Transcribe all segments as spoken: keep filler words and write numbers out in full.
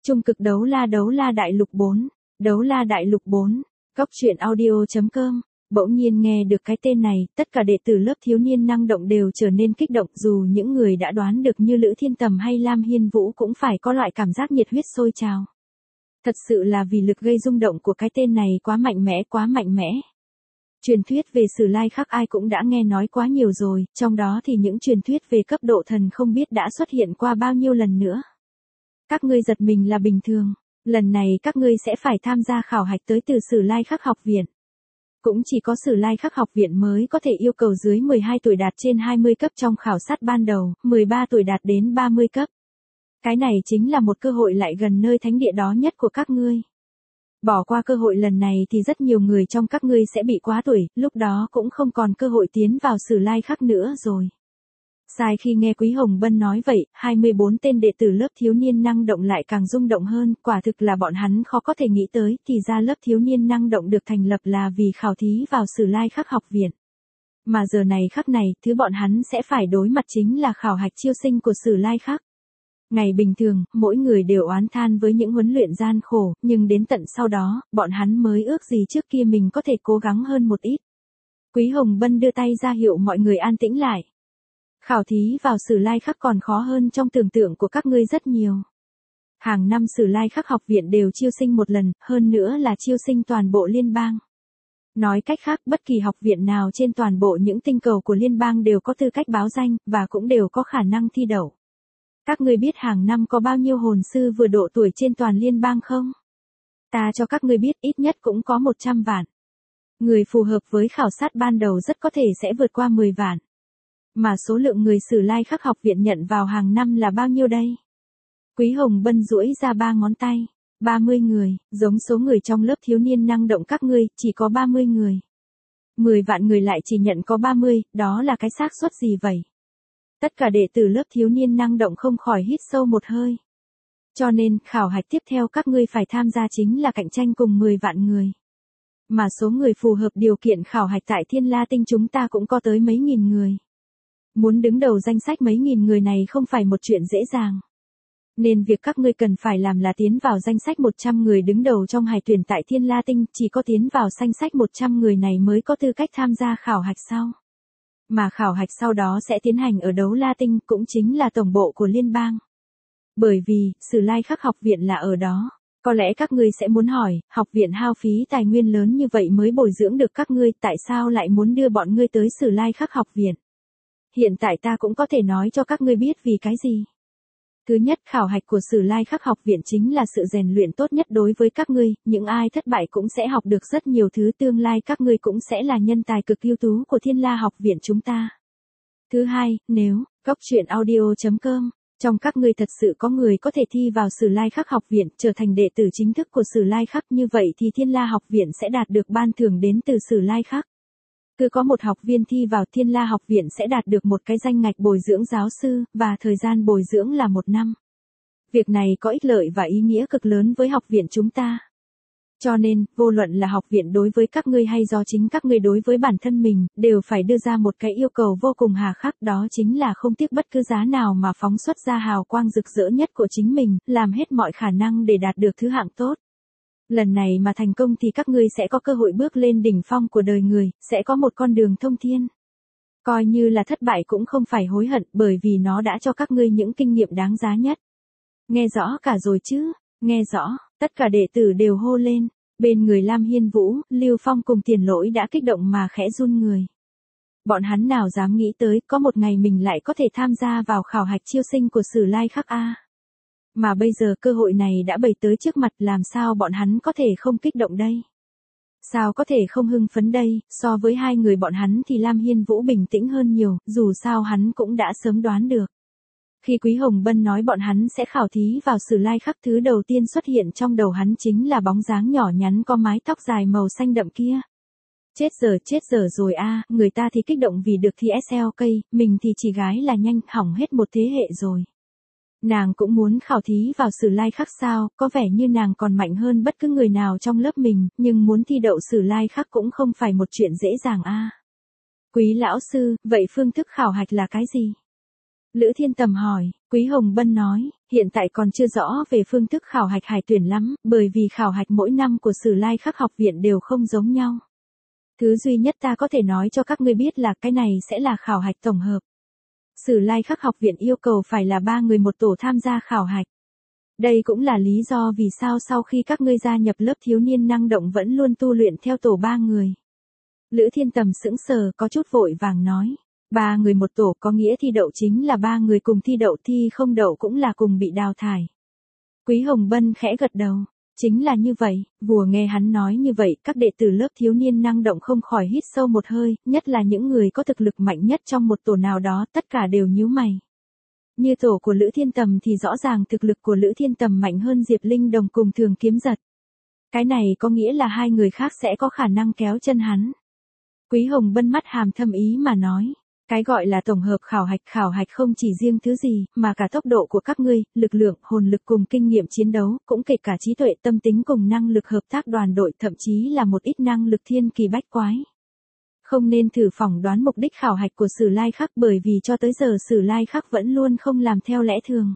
Trung cực đấu la đấu la đại lục bốn, đấu la đại lục bốn, góc truyện audio.com. Bỗng nhiên nghe được cái tên này, tất cả đệ tử lớp thiếu niên năng động đều trở nên kích động, dù những người đã đoán được như Lữ Thiên Tầm hay Lam Hiên Vũ cũng phải có loại cảm giác nhiệt huyết sôi trào. Thật sự là vì lực gây rung động của cái tên này quá mạnh mẽ, quá mạnh mẽ. Truyền thuyết về Sử Lai Khắc ai cũng đã nghe nói quá nhiều rồi, trong đó thì những truyền thuyết về cấp độ thần không biết đã xuất hiện qua bao nhiêu lần nữa. Các ngươi giật mình là bình thường, lần này các ngươi sẽ phải tham gia khảo hạch tới từ Sử Lai Khắc học viện. Cũng chỉ có Sử Lai Khắc học viện mới có thể yêu cầu dưới mười hai tuổi đạt trên hai mươi cấp trong khảo sát ban đầu, mười ba tuổi đạt đến ba mươi cấp. Cái này chính là một cơ hội lại gần nơi thánh địa đó nhất của các ngươi. Bỏ qua cơ hội lần này thì rất nhiều người trong các ngươi sẽ bị quá tuổi, lúc đó cũng không còn cơ hội tiến vào Sử Lai Khắc nữa rồi. Sai khi nghe Quý Hồng Bân nói vậy, hai mươi bốn tên đệ tử lớp thiếu niên năng động lại càng rung động hơn, quả thực là bọn hắn khó có thể nghĩ tới, thì ra lớp thiếu niên năng động được thành lập là vì khảo thí vào Sử Lai Khắc học viện. Mà giờ này khắc này, thứ bọn hắn sẽ phải đối mặt chính là khảo hạch chiêu sinh của Sử Lai Khắc. Ngày bình thường, mỗi người đều oán than với những huấn luyện gian khổ, nhưng đến tận sau đó, bọn hắn mới ước gì trước kia mình có thể cố gắng hơn một ít. Quý Hồng Bân đưa tay ra hiệu mọi người an tĩnh lại. Khảo thí vào Sử Lai Khắc còn khó hơn trong tưởng tượng của các ngươi rất nhiều. Hàng năm Sử Lai Khắc học viện đều chiêu sinh một lần, hơn nữa là chiêu sinh toàn bộ liên bang. Nói cách khác, bất kỳ học viện nào trên toàn bộ những tinh cầu của liên bang đều có tư cách báo danh, và cũng đều có khả năng thi đậu. Các ngươi biết hàng năm có bao nhiêu hồn sư vừa độ tuổi trên toàn liên bang không? Ta cho các ngươi biết ít nhất cũng có một trăm vạn. Người phù hợp với khảo sát ban đầu rất có thể sẽ vượt qua mười vạn. Mà số lượng người Sử Lai Khắc học viện nhận vào hàng năm là bao nhiêu đây? Quý Hồng Bân duỗi ra ba ngón tay. ba mươi người, giống số người trong lớp thiếu niên năng động các ngươi, chỉ có ba mươi người. mười vạn người lại chỉ nhận có ba mươi, đó là cái xác suất gì vậy? Tất cả đệ tử lớp thiếu niên năng động không khỏi hít sâu một hơi. Cho nên, khảo hạch tiếp theo các ngươi phải tham gia chính là cạnh tranh cùng mười vạn người. Mà số người phù hợp điều kiện khảo hạch tại Thiên La Tinh chúng ta cũng có tới mấy nghìn người. Muốn đứng đầu danh sách mấy nghìn người này không phải một chuyện dễ dàng. Nên việc các ngươi cần phải làm là tiến vào danh sách một trăm người đứng đầu trong hải tuyển tại Thiên La Tinh, chỉ có tiến vào danh sách một trăm người này mới có tư cách tham gia khảo hạch sau. Mà khảo hạch sau đó sẽ tiến hành ở Đấu La Tinh, cũng chính là tổng bộ của liên bang. Bởi vì, Sử Lai Khắc học viện là ở đó. Có lẽ các ngươi sẽ muốn hỏi, học viện hao phí tài nguyên lớn như vậy mới bồi dưỡng được các ngươi, tại sao lại muốn đưa bọn ngươi tới Sử Lai Khắc học viện? Hiện tại ta cũng có thể nói cho các ngươi biết vì cái gì. Thứ nhất, khảo hạch của Sử Lai Khắc học viện chính là sự rèn luyện tốt nhất đối với các ngươi, những ai thất bại cũng sẽ học được rất nhiều thứ, tương lai các ngươi cũng sẽ là nhân tài cực ưu tú của Thiên La học viện chúng ta. Thứ hai, nếu, góc truyện audio.com, trong các ngươi thật sự có người có thể thi vào Sử Lai Khắc học viện, trở thành đệ tử chính thức của Sử Lai Khắc, như vậy thì Thiên La học viện sẽ đạt được ban thưởng đến từ Sử Lai Khắc. Cứ có một học viên thi vào Thiên La học viện sẽ đạt được một cái danh ngạch bồi dưỡng giáo sư, và thời gian bồi dưỡng là một năm. Việc này có ích lợi và ý nghĩa cực lớn với học viện chúng ta. Cho nên, vô luận là học viện đối với các ngươi hay do chính các ngươi đối với bản thân mình, đều phải đưa ra một cái yêu cầu vô cùng hà khắc, đó chính là không tiếc bất cứ giá nào mà phóng xuất ra hào quang rực rỡ nhất của chính mình, làm hết mọi khả năng để đạt được thứ hạng tốt. Lần này mà thành công thì các ngươi sẽ có cơ hội bước lên đỉnh phong của đời người, sẽ có một con đường thông thiên. Coi như là thất bại cũng không phải hối hận, bởi vì nó đã cho các ngươi những kinh nghiệm đáng giá nhất. Nghe rõ cả rồi chứ? Nghe rõ, tất cả đệ tử đều hô lên. Bên người Lam Hiên Vũ, Lưu Phong cùng Tiền Lỗi đã kích động mà khẽ run người. Bọn hắn nào dám nghĩ tới, có một ngày mình lại có thể tham gia vào khảo hạch chiêu sinh của Sử Lai Khắc a. Mà bây giờ cơ hội này đã bày tới trước mặt, làm sao bọn hắn có thể không kích động đây? Sao có thể không hưng phấn đây? So với hai người bọn hắn thì Lam Hiên Vũ bình tĩnh hơn nhiều, dù sao hắn cũng đã sớm đoán được. Khi Quý Hồng Bân nói bọn hắn sẽ khảo thí vào Sử Lai Khắc, thứ đầu tiên xuất hiện trong đầu hắn chính là bóng dáng nhỏ nhắn có mái tóc dài màu xanh đậm kia. Chết giờ, chết giờ rồi a, người ta thì kích động vì được thi ét lờ ca, mình thì chỉ gái là nhanh, hỏng hết một thế hệ rồi. Nàng cũng muốn khảo thí vào Sử Lai Khắc sao, có vẻ như nàng còn mạnh hơn bất cứ người nào trong lớp mình, nhưng muốn thi đậu Sử Lai Khắc cũng không phải một chuyện dễ dàng a. Quý lão sư, vậy phương thức khảo hạch là cái gì? Lữ Thiên Tầm hỏi, Quý Hồng Bân nói, hiện tại còn chưa rõ về phương thức khảo hạch hải tuyển lắm, bởi vì khảo hạch mỗi năm của Sử Lai Khắc học viện đều không giống nhau. Thứ duy nhất ta có thể nói cho các ngươi biết là cái này sẽ là khảo hạch tổng hợp. Sử Lai Khắc học viện yêu cầu phải là ba người một tổ tham gia khảo hạch. Đây cũng là lý do vì sao sau khi các ngươi gia nhập lớp thiếu niên năng động vẫn luôn tu luyện theo tổ ba người. Lữ Thiên Tầm sững sờ có chút vội vàng nói. Ba người một tổ có nghĩa thi đậu chính là ba người cùng thi đậu, thi không đậu cũng là cùng bị đào thải. Quý Hồng Bân khẽ gật đầu. Chính là như vậy, vừa nghe hắn nói như vậy, các đệ tử lớp thiếu niên năng động không khỏi hít sâu một hơi, nhất là những người có thực lực mạnh nhất trong một tổ nào đó, tất cả đều nhíu mày. Như tổ của Lữ Thiên Tầm thì rõ ràng thực lực của Lữ Thiên Tầm mạnh hơn Diệp Linh Đồng cùng Thường Kiếm Giật. Cái này có nghĩa là hai người khác sẽ có khả năng kéo chân hắn. Quý Hồng Bân mắt hàm thâm ý mà nói. Cái gọi là tổng hợp khảo hạch, khảo hạch không chỉ riêng thứ gì, mà cả tốc độ của các ngươi, lực lượng, hồn lực cùng kinh nghiệm chiến đấu, cũng kể cả trí tuệ, tâm tính cùng năng lực hợp tác đoàn đội, thậm chí là một ít năng lực thiên kỳ bách quái. Không nên thử phỏng đoán mục đích khảo hạch của Sử Lai Khắc, bởi vì cho tới giờ Sử Lai Khắc vẫn luôn không làm theo lẽ thường.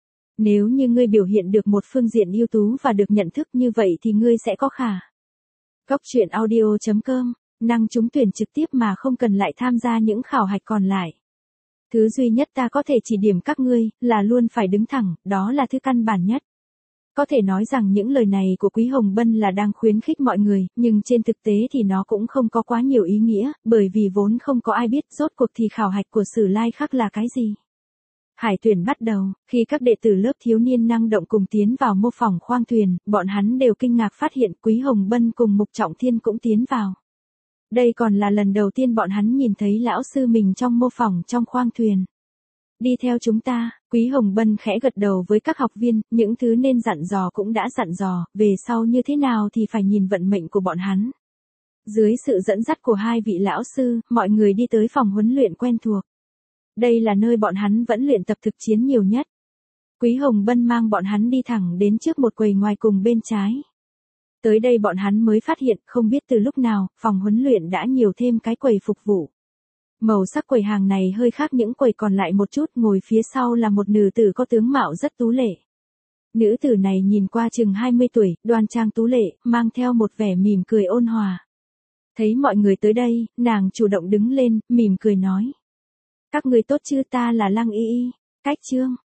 Nếu như ngươi biểu hiện được một phương diện ưu tú và được nhận thức như vậy thì ngươi sẽ có khả. Góc truyện audio chấm com năng trúng tuyển trực tiếp mà không cần lại tham gia những khảo hạch còn lại. Thứ duy nhất ta có thể chỉ điểm các ngươi, là luôn phải đứng thẳng, đó là thứ căn bản nhất. Có thể nói rằng những lời này của Quý Hồng Bân là đang khuyến khích mọi người, nhưng trên thực tế thì nó cũng không có quá nhiều ý nghĩa, bởi vì vốn không có ai biết rốt cuộc thì khảo hạch của Sử Lai Khắc là cái gì. Hải tuyển bắt đầu, khi các đệ tử lớp thiếu niên năng động cùng tiến vào mô phỏng khoang thuyền, bọn hắn đều kinh ngạc phát hiện Quý Hồng Bân cùng Mục Trọng Thiên cũng tiến vào. Đây còn là lần đầu tiên bọn hắn nhìn thấy lão sư mình trong mô phỏng trong khoang thuyền. Đi theo chúng ta, Quý Hồng Bân khẽ gật đầu với các học viên, những thứ nên dặn dò cũng đã dặn dò, về sau như thế nào thì phải nhìn vận mệnh của bọn hắn. Dưới sự dẫn dắt của hai vị lão sư, mọi người đi tới phòng huấn luyện quen thuộc. Đây là nơi bọn hắn vẫn luyện tập thực chiến nhiều nhất. Quý Hồng Bân mang bọn hắn đi thẳng đến trước một quầy ngoài cùng bên trái. Tới đây bọn hắn mới phát hiện, không biết từ lúc nào, phòng huấn luyện đã nhiều thêm cái quầy phục vụ. Màu sắc quầy hàng này hơi khác những quầy còn lại một chút, ngồi phía sau là một nữ tử có tướng mạo rất tú lệ. Nữ tử này nhìn qua chừng hai mươi tuổi, đoan trang tú lệ, mang theo một vẻ mỉm cười ôn hòa. Thấy mọi người tới đây, nàng chủ động đứng lên, mỉm cười nói. Các người tốt chứ, ta là Lăng Y Y, Cách Trương,